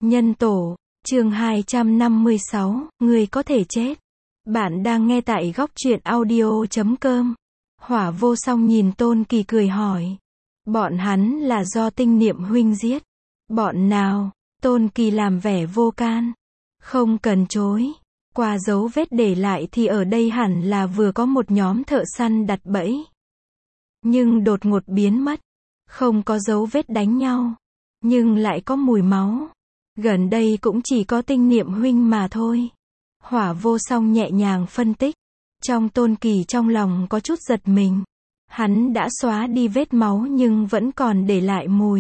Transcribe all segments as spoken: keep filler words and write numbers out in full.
Nhân tổ, chương hai trăm năm mươi sáu, người có thể chết. Bạn đang nghe tại góc truyện audio chấm com. Hỏa Vô Song nhìn Tôn Kỳ cười hỏi. Bọn hắn là do Tinh Niệm huynh giết. Bọn nào? Tôn Kỳ làm vẻ vô can. Không cần chối. Qua dấu vết để lại thì ở đây hẳn là vừa có một nhóm thợ săn đặt bẫy. Nhưng đột ngột biến mất. Không có dấu vết đánh nhau. Nhưng lại có mùi máu. Gần đây cũng chỉ có Tinh Niệm huynh mà thôi. Hỏa Vô Song nhẹ nhàng phân tích. Trong Tôn Kỳ trong lòng có chút giật mình. Hắn đã xóa đi vết máu nhưng vẫn còn để lại mùi.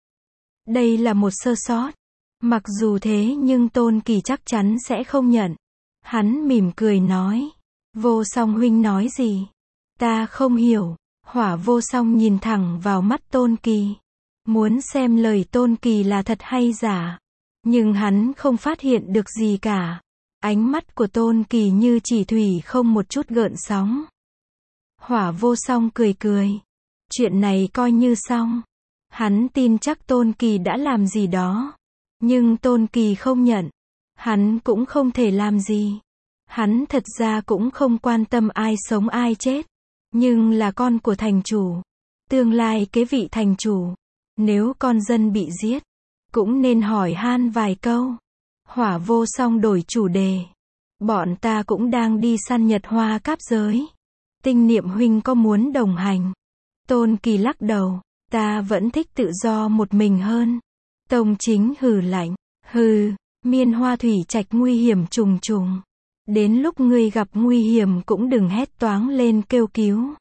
Đây là một sơ sót. Mặc dù thế nhưng Tôn Kỳ chắc chắn sẽ không nhận. Hắn mỉm cười nói. Vô Song huynh nói gì? Ta không hiểu. Hỏa Vô Song nhìn thẳng vào mắt Tôn Kỳ. Muốn xem lời Tôn Kỳ là thật hay giả. Nhưng hắn không phát hiện được gì cả. Ánh mắt của Tôn Kỳ như chỉ thủy không một chút gợn sóng. Hỏa Vô Song cười cười. Chuyện này coi như xong. Hắn tin chắc Tôn Kỳ đã làm gì đó. Nhưng Tôn Kỳ không nhận. Hắn cũng không thể làm gì. Hắn thật ra cũng không quan tâm ai sống ai chết. Nhưng là con của thành chủ. Tương lai kế vị thành chủ. Nếu con dân bị giết, cũng nên hỏi han vài câu. Hỏa Vô Song đổi chủ đề. Bọn ta cũng đang đi săn Nhật Hoa cáp giới. Tinh Niệm huynh có muốn đồng hành? Tôn Kỳ lắc đầu. Ta vẫn thích tự do một mình hơn. Tông Chính hừ lạnh. Hừ, Miên Hoa thủy trạch nguy hiểm trùng trùng. Đến lúc ngươi gặp nguy hiểm cũng đừng hét toáng lên kêu cứu.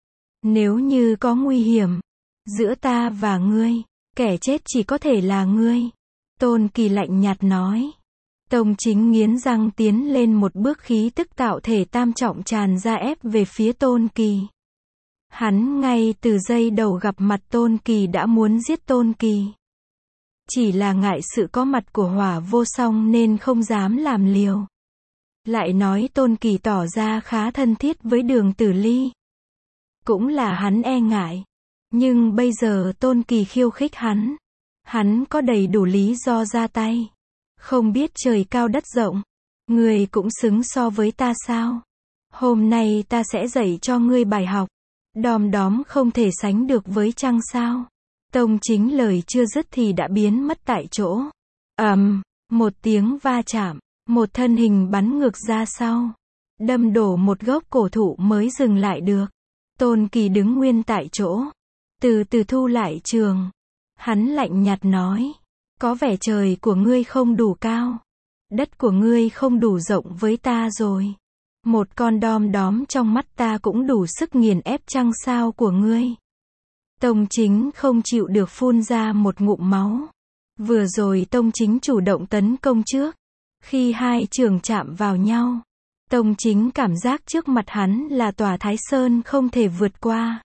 Nếu như có nguy hiểm giữa ta và ngươi, kẻ chết chỉ có thể là ngươi. Tôn Kỳ lạnh nhạt nói. Tông Chính nghiến răng tiến lên một bước, khí tức tạo thể tam trọng tràn ra ép về phía Tôn Kỳ. Hắn ngay từ giây đầu gặp mặt Tôn Kỳ đã muốn giết Tôn Kỳ. Chỉ là ngại sự có mặt của Hỏa Vô Song nên không dám làm liều. Lại nói Tôn Kỳ tỏ ra khá thân thiết với Đường Tử Ly. Cũng là hắn e ngại. Nhưng bây giờ Tôn Kỳ khiêu khích hắn. Hắn có đầy đủ lý do ra tay. Không biết trời cao đất rộng. Ngươi cũng xứng so với ta sao? Hôm nay ta sẽ dạy cho ngươi bài học. Đom đóm không thể sánh được với trăng sao? Tông Chính lời chưa dứt thì đã biến mất tại chỗ. Ầm, um, một tiếng va chạm. Một thân hình bắn ngược ra sau. Đâm đổ một gốc cổ thụ mới dừng lại được. Tôn Kỳ đứng nguyên tại chỗ. Từ từ thu lại trường. Hắn lạnh nhạt nói. Có vẻ trời của ngươi không đủ cao. Đất của ngươi không đủ rộng với ta rồi. Một con đom đóm trong mắt ta cũng đủ sức nghiền ép trăng sao của ngươi. Tông Chính không chịu được phun ra một ngụm máu. Vừa rồi Tông Chính chủ động tấn công trước. Khi hai trường chạm vào nhau, Tông Chính cảm giác trước mặt hắn là tòa Thái Sơn không thể vượt qua.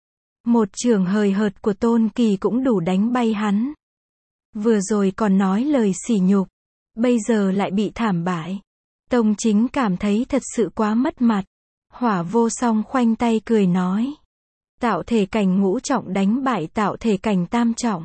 Một trường hời hợt của Tôn Kỳ cũng đủ đánh bay hắn. Vừa rồi còn nói lời sỉ nhục, bây giờ lại bị thảm bại. Tông Chính cảm thấy thật sự quá mất mặt. Hỏa Vô Song khoanh tay cười nói. Tạo thể cảnh ngũ trọng đánh bại tạo thể cảnh tam trọng.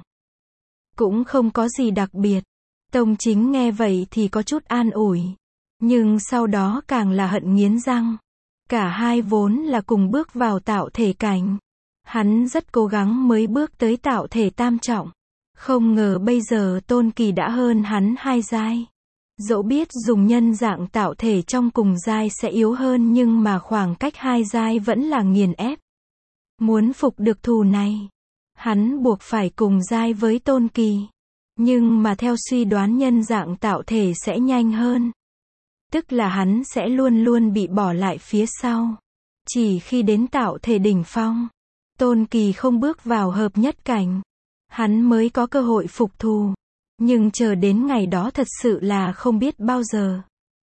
Cũng không có gì đặc biệt. Tông Chính nghe vậy thì có chút an ủi. Nhưng sau đó càng là hận nghiến răng. Cả hai vốn là cùng bước vào tạo thể cảnh. Hắn rất cố gắng mới bước tới tạo thể tam trọng. Không ngờ bây giờ Tôn Kỳ đã hơn hắn hai giai. Dẫu biết dùng nhân dạng tạo thể trong cùng giai sẽ yếu hơn nhưng mà khoảng cách hai giai vẫn là nghiền ép. Muốn phục được thù này, hắn buộc phải cùng giai với Tôn Kỳ. Nhưng mà theo suy đoán nhân dạng tạo thể sẽ nhanh hơn. Tức là hắn sẽ luôn luôn bị bỏ lại phía sau. Chỉ khi đến tạo thể đỉnh phong, Tôn Kỳ không bước vào hợp nhất cảnh, hắn mới có cơ hội phục thù. Nhưng chờ đến ngày đó thật sự là không biết bao giờ.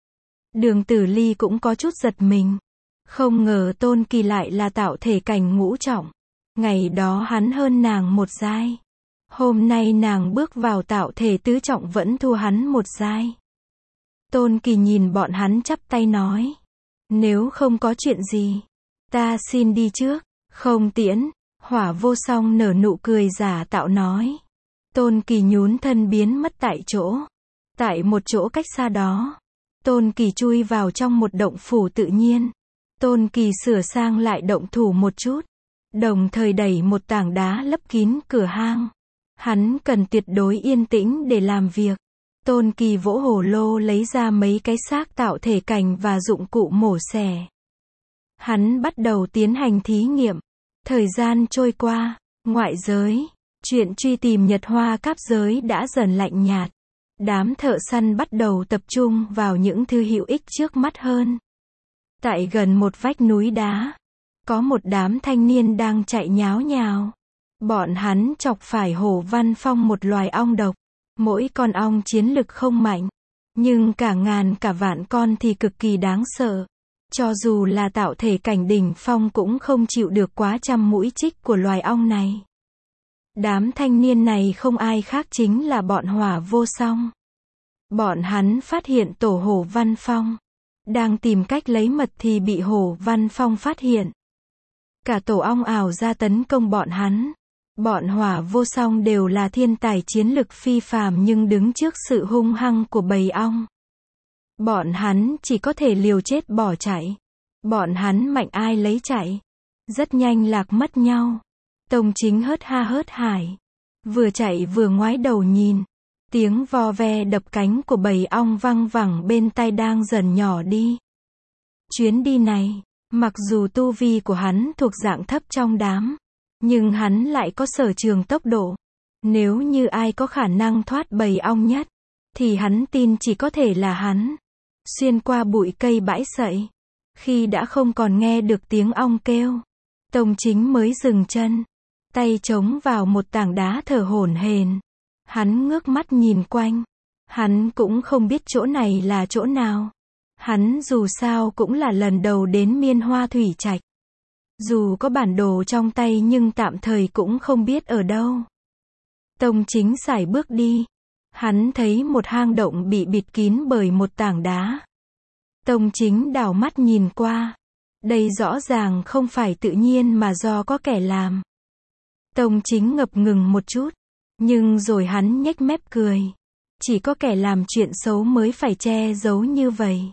Đường Tử Ly cũng có chút giật mình. Không ngờ Tôn Kỳ lại là tạo thể cảnh ngũ trọng. Ngày đó hắn hơn nàng một giai. Hôm nay nàng bước vào tạo thể tứ trọng vẫn thua hắn một giai. Tôn Kỳ nhìn bọn hắn chắp tay nói. Nếu không có chuyện gì, ta xin đi trước. Không tiễn. Hỏa Vô Song nở nụ cười giả tạo nói. Tôn Kỳ nhún thân biến mất tại chỗ. Tại một chỗ cách xa đó, Tôn Kỳ chui vào trong một động phủ tự nhiên. Tôn Kỳ sửa sang lại động thủ một chút, đồng thời đẩy một tảng đá lấp kín cửa hang. Hắn cần tuyệt đối yên tĩnh để làm việc. Tôn Kỳ vỗ hồ lô lấy ra mấy cái xác tạo thể cảnh và dụng cụ mổ xẻ. Hắn bắt đầu tiến hành thí nghiệm. Thời gian trôi qua, ngoại giới, chuyện truy tìm Nhật Hoa Cáp giới đã dần lạnh nhạt. Đám thợ săn bắt đầu tập trung vào những thứ hữu ích trước mắt hơn. Tại gần một vách núi đá, có một đám thanh niên đang chạy nháo nhào. Bọn hắn chọc phải Hổ Văn Phong, một loài ong độc. Mỗi con ong chiến lực không mạnh, nhưng cả ngàn cả vạn con thì cực kỳ đáng sợ. Cho dù là tạo thể cảnh đỉnh phong cũng không chịu được quá trăm mũi chích của loài ong này. Đám thanh niên này không ai khác chính là bọn Hỏa Vô Song. Bọn hắn phát hiện tổ Hổ Văn Phong đang tìm cách lấy mật thì bị Hổ Văn Phong phát hiện. Cả tổ ong ảo ra tấn công bọn hắn. Bọn Hỏa Vô Song đều là thiên tài chiến lực phi phàm nhưng đứng trước sự hung hăng của bầy ong. Bọn hắn chỉ có thể liều chết bỏ chạy. Bọn hắn mạnh ai lấy chạy. Rất nhanh lạc mất nhau. Tông Chính hớt ha hớt hải. Vừa chạy vừa ngoái đầu nhìn. Tiếng vo ve đập cánh của bầy ong văng vẳng bên tai đang dần nhỏ đi. Chuyến đi này, mặc dù tu vi của hắn thuộc dạng thấp trong đám, nhưng hắn lại có sở trường tốc độ. Nếu như ai có khả năng thoát bầy ong nhất, thì hắn tin chỉ có thể là hắn. Xuyên qua bụi cây bãi sậy, khi đã không còn nghe được tiếng ong kêu, Tông Chính mới dừng chân, tay chống vào một tảng đá thở hổn hển. Hắn ngước mắt nhìn quanh. Hắn cũng không biết chỗ này là chỗ nào. Hắn dù sao cũng là lần đầu đến Miên Hoa Thủy Trạch. Dù có bản đồ trong tay nhưng tạm thời cũng không biết ở đâu. Tông Chính sải bước đi. Hắn thấy một hang động bị bịt kín bởi một tảng đá. Tông Chính đảo mắt nhìn qua. Đây rõ ràng không phải tự nhiên mà do có kẻ làm. Tông Chính ngập ngừng một chút. Nhưng rồi hắn nhếch mép cười. Chỉ có kẻ làm chuyện xấu mới phải che giấu như vậy.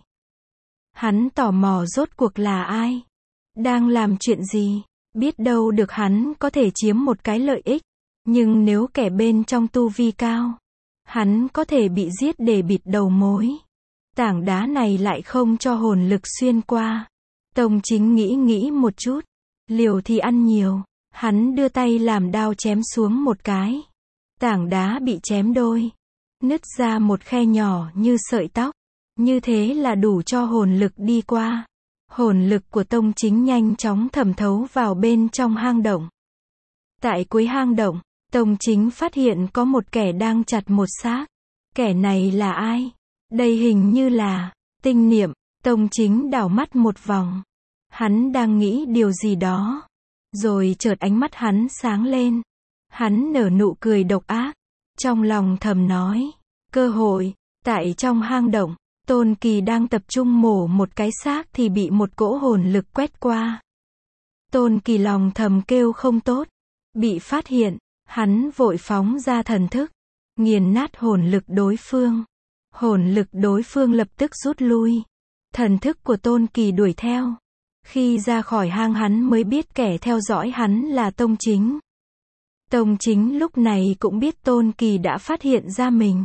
Hắn tò mò rốt cuộc là ai? Đang làm chuyện gì? Biết đâu được hắn có thể chiếm một cái lợi ích. Nhưng nếu kẻ bên trong tu vi cao, hắn có thể bị giết để bịt đầu mối. Tảng đá này lại không cho hồn lực xuyên qua. Tông Chính nghĩ nghĩ một chút. Liều thì ăn nhiều. Hắn đưa tay làm đao chém xuống một cái. Tảng đá bị chém đôi. Nứt ra một khe nhỏ như sợi tóc. Như thế là đủ cho hồn lực đi qua. Hồn lực của Tông Chính nhanh chóng thẩm thấu vào bên trong hang động. Tại cuối hang động, Tông Chính phát hiện có một kẻ đang chặt một xác. Kẻ này là ai? Đây hình như là Tinh Niệm. Tông Chính đảo mắt một vòng. Hắn đang nghĩ điều gì đó. Rồi chợt ánh mắt hắn sáng lên. Hắn nở nụ cười độc ác. Trong lòng thầm nói. Cơ hội. Tại trong hang động, Tôn Kỳ đang tập trung mổ một cái xác thì bị một cỗ hồn lực quét qua. Tôn Kỳ lòng thầm kêu không tốt. Bị phát hiện, hắn vội phóng ra thần thức. Nghiền nát hồn lực đối phương. Hồn lực đối phương lập tức rút lui. Thần thức của Tôn Kỳ đuổi theo. Khi ra khỏi hang hắn mới biết kẻ theo dõi hắn là Tông Chính. Tông Chính lúc này cũng biết Tôn Kỳ đã phát hiện ra mình.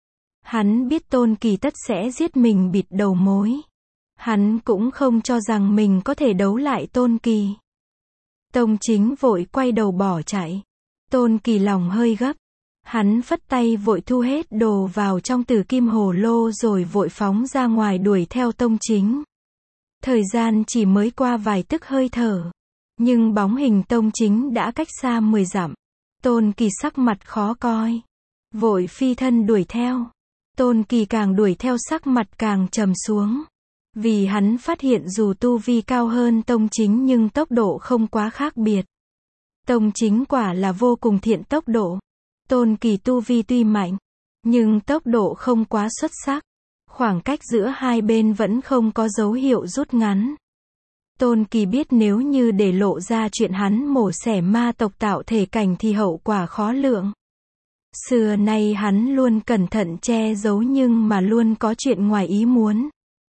Hắn biết Tôn Kỳ tất sẽ giết mình bịt đầu mối. Hắn cũng không cho rằng mình có thể đấu lại Tôn Kỳ. Tông Chính vội quay đầu bỏ chạy. Tôn Kỳ lòng hơi gấp. Hắn phất tay vội thu hết đồ vào trong tử kim hồ lô rồi vội phóng ra ngoài đuổi theo Tông Chính. Thời gian chỉ mới qua vài tức hơi thở. Nhưng bóng hình Tông Chính đã cách xa mười dặm. Tôn Kỳ sắc mặt khó coi. Vội phi thân đuổi theo. Tôn Kỳ càng đuổi theo sắc mặt càng trầm xuống. Vì hắn phát hiện dù tu vi cao hơn Tông Chính nhưng tốc độ không quá khác biệt. Tông Chính quả là vô cùng thiện tốc độ. Tôn Kỳ tu vi tuy mạnh, nhưng tốc độ không quá xuất sắc. Khoảng cách giữa hai bên vẫn không có dấu hiệu rút ngắn. Tôn Kỳ biết nếu như để lộ ra chuyện hắn mổ xẻ ma tộc tạo thể cảnh thì hậu quả khó lượng. Xưa nay hắn luôn cẩn thận che giấu nhưng mà luôn có chuyện ngoài ý muốn.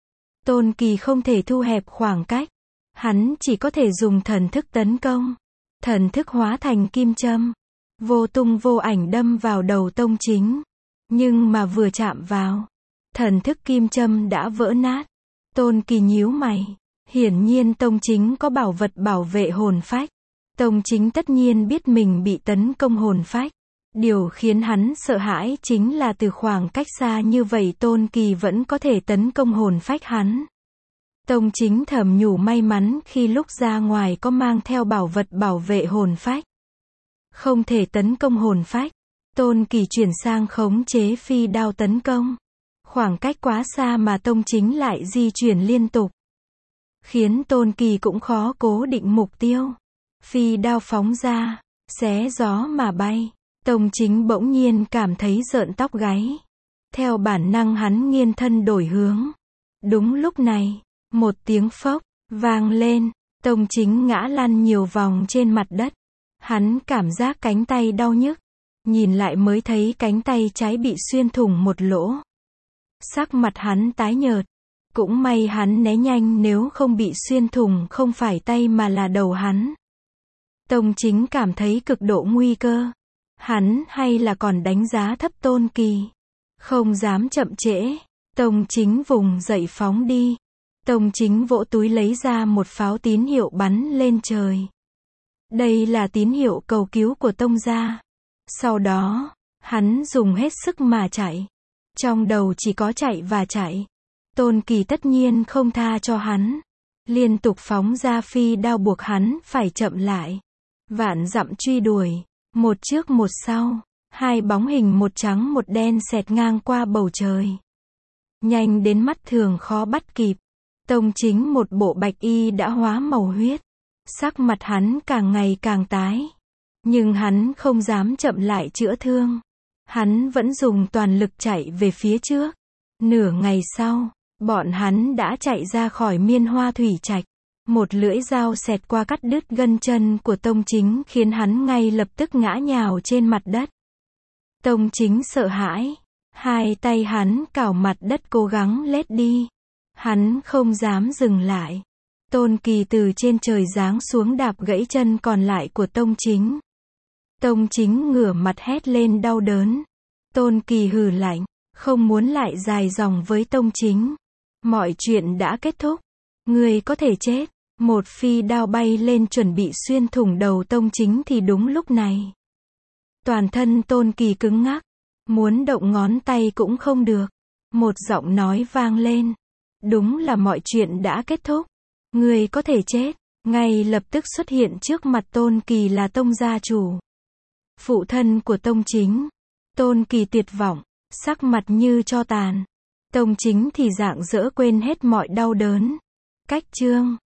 Tôn Kỳ không thể thu hẹp khoảng cách. Hắn chỉ có thể dùng thần thức tấn công. Thần thức hóa thành kim châm. Vô tung vô ảnh đâm vào đầu Tông Chính. Nhưng mà vừa chạm vào, thần thức kim châm đã vỡ nát. Tôn Kỳ nhíu mày. Hiển nhiên Tông Chính có bảo vật bảo vệ hồn phách. Tông Chính tất nhiên biết mình bị tấn công hồn phách. Điều khiến hắn sợ hãi chính là từ khoảng cách xa như vậy Tôn Kỳ vẫn có thể tấn công hồn phách hắn. Tông Chính thầm nhủ may mắn khi lúc ra ngoài có mang theo bảo vật bảo vệ hồn phách. Không thể tấn công hồn phách. Tôn Kỳ chuyển sang khống chế phi đao tấn công. Khoảng cách quá xa mà Tông Chính lại di chuyển liên tục. Khiến Tôn Kỳ cũng khó cố định mục tiêu. Phi đao phóng ra, xé gió mà bay. Tông Chính bỗng nhiên cảm thấy rợn tóc gáy. Theo bản năng hắn nghiêng thân đổi hướng. Đúng lúc này, một tiếng phốc vang lên, Tông Chính ngã lăn nhiều vòng trên mặt đất. Hắn cảm giác cánh tay đau nhức. Nhìn lại mới thấy cánh tay trái bị xuyên thủng một lỗ. Sắc mặt hắn tái nhợt. Cũng may hắn né nhanh, nếu không bị xuyên thủng không phải tay mà là đầu hắn. Tông Chính cảm thấy cực độ nguy cơ. Hắn hay là còn đánh giá thấp Tôn Kỳ. Không dám chậm trễ. Tông Chính vùng dậy phóng đi. Tông Chính vỗ túi lấy ra một pháo tín hiệu bắn lên trời. Đây là tín hiệu cầu cứu của Tông gia. Sau đó, hắn dùng hết sức mà chạy. Trong đầu chỉ có chạy và chạy. Tôn Kỳ tất nhiên không tha cho hắn. Liên tục phóng ra phi đao buộc hắn phải chậm lại. Vạn dặm truy đuổi. Một trước một sau. Hai bóng hình một trắng một đen xẹt ngang qua bầu trời. Nhanh đến mắt thường khó bắt kịp. Tông Chính một bộ bạch y đã hóa màu huyết. Sắc mặt hắn càng ngày càng tái. Nhưng hắn không dám chậm lại chữa thương. Hắn vẫn dùng toàn lực chạy về phía trước. Nửa ngày sau, bọn hắn đã chạy ra khỏi Miên Hoa Thủy Trạch. Một lưỡi dao xẹt qua cắt đứt gân chân của Tông Chính khiến hắn ngay lập tức ngã nhào trên mặt đất. Tông Chính sợ hãi. Hai tay hắn cào mặt đất cố gắng lết đi. Hắn không dám dừng lại. Tôn Kỳ từ trên trời giáng xuống đạp gãy chân còn lại của Tông Chính. Tông Chính ngửa mặt hét lên đau đớn. Tôn Kỳ hừ lạnh, không muốn lại dài dòng với Tông Chính. Mọi chuyện đã kết thúc. Ngươi có thể chết. Một phi đao bay lên chuẩn bị xuyên thủng đầu Tông Chính thì đúng lúc này. Toàn thân Tôn Kỳ cứng ngắc. Muốn động ngón tay cũng không được. Một giọng nói vang lên. Đúng là mọi chuyện đã kết thúc. Ngươi có thể chết. Ngay lập tức xuất hiện trước mặt Tôn Kỳ là Tông gia chủ. Phụ thân của Tông Chính. Tôn Kỳ tuyệt vọng. Sắc mặt như tro tàn. Tông Chính thì rạng rỡ quên hết mọi đau đớn. Cách chương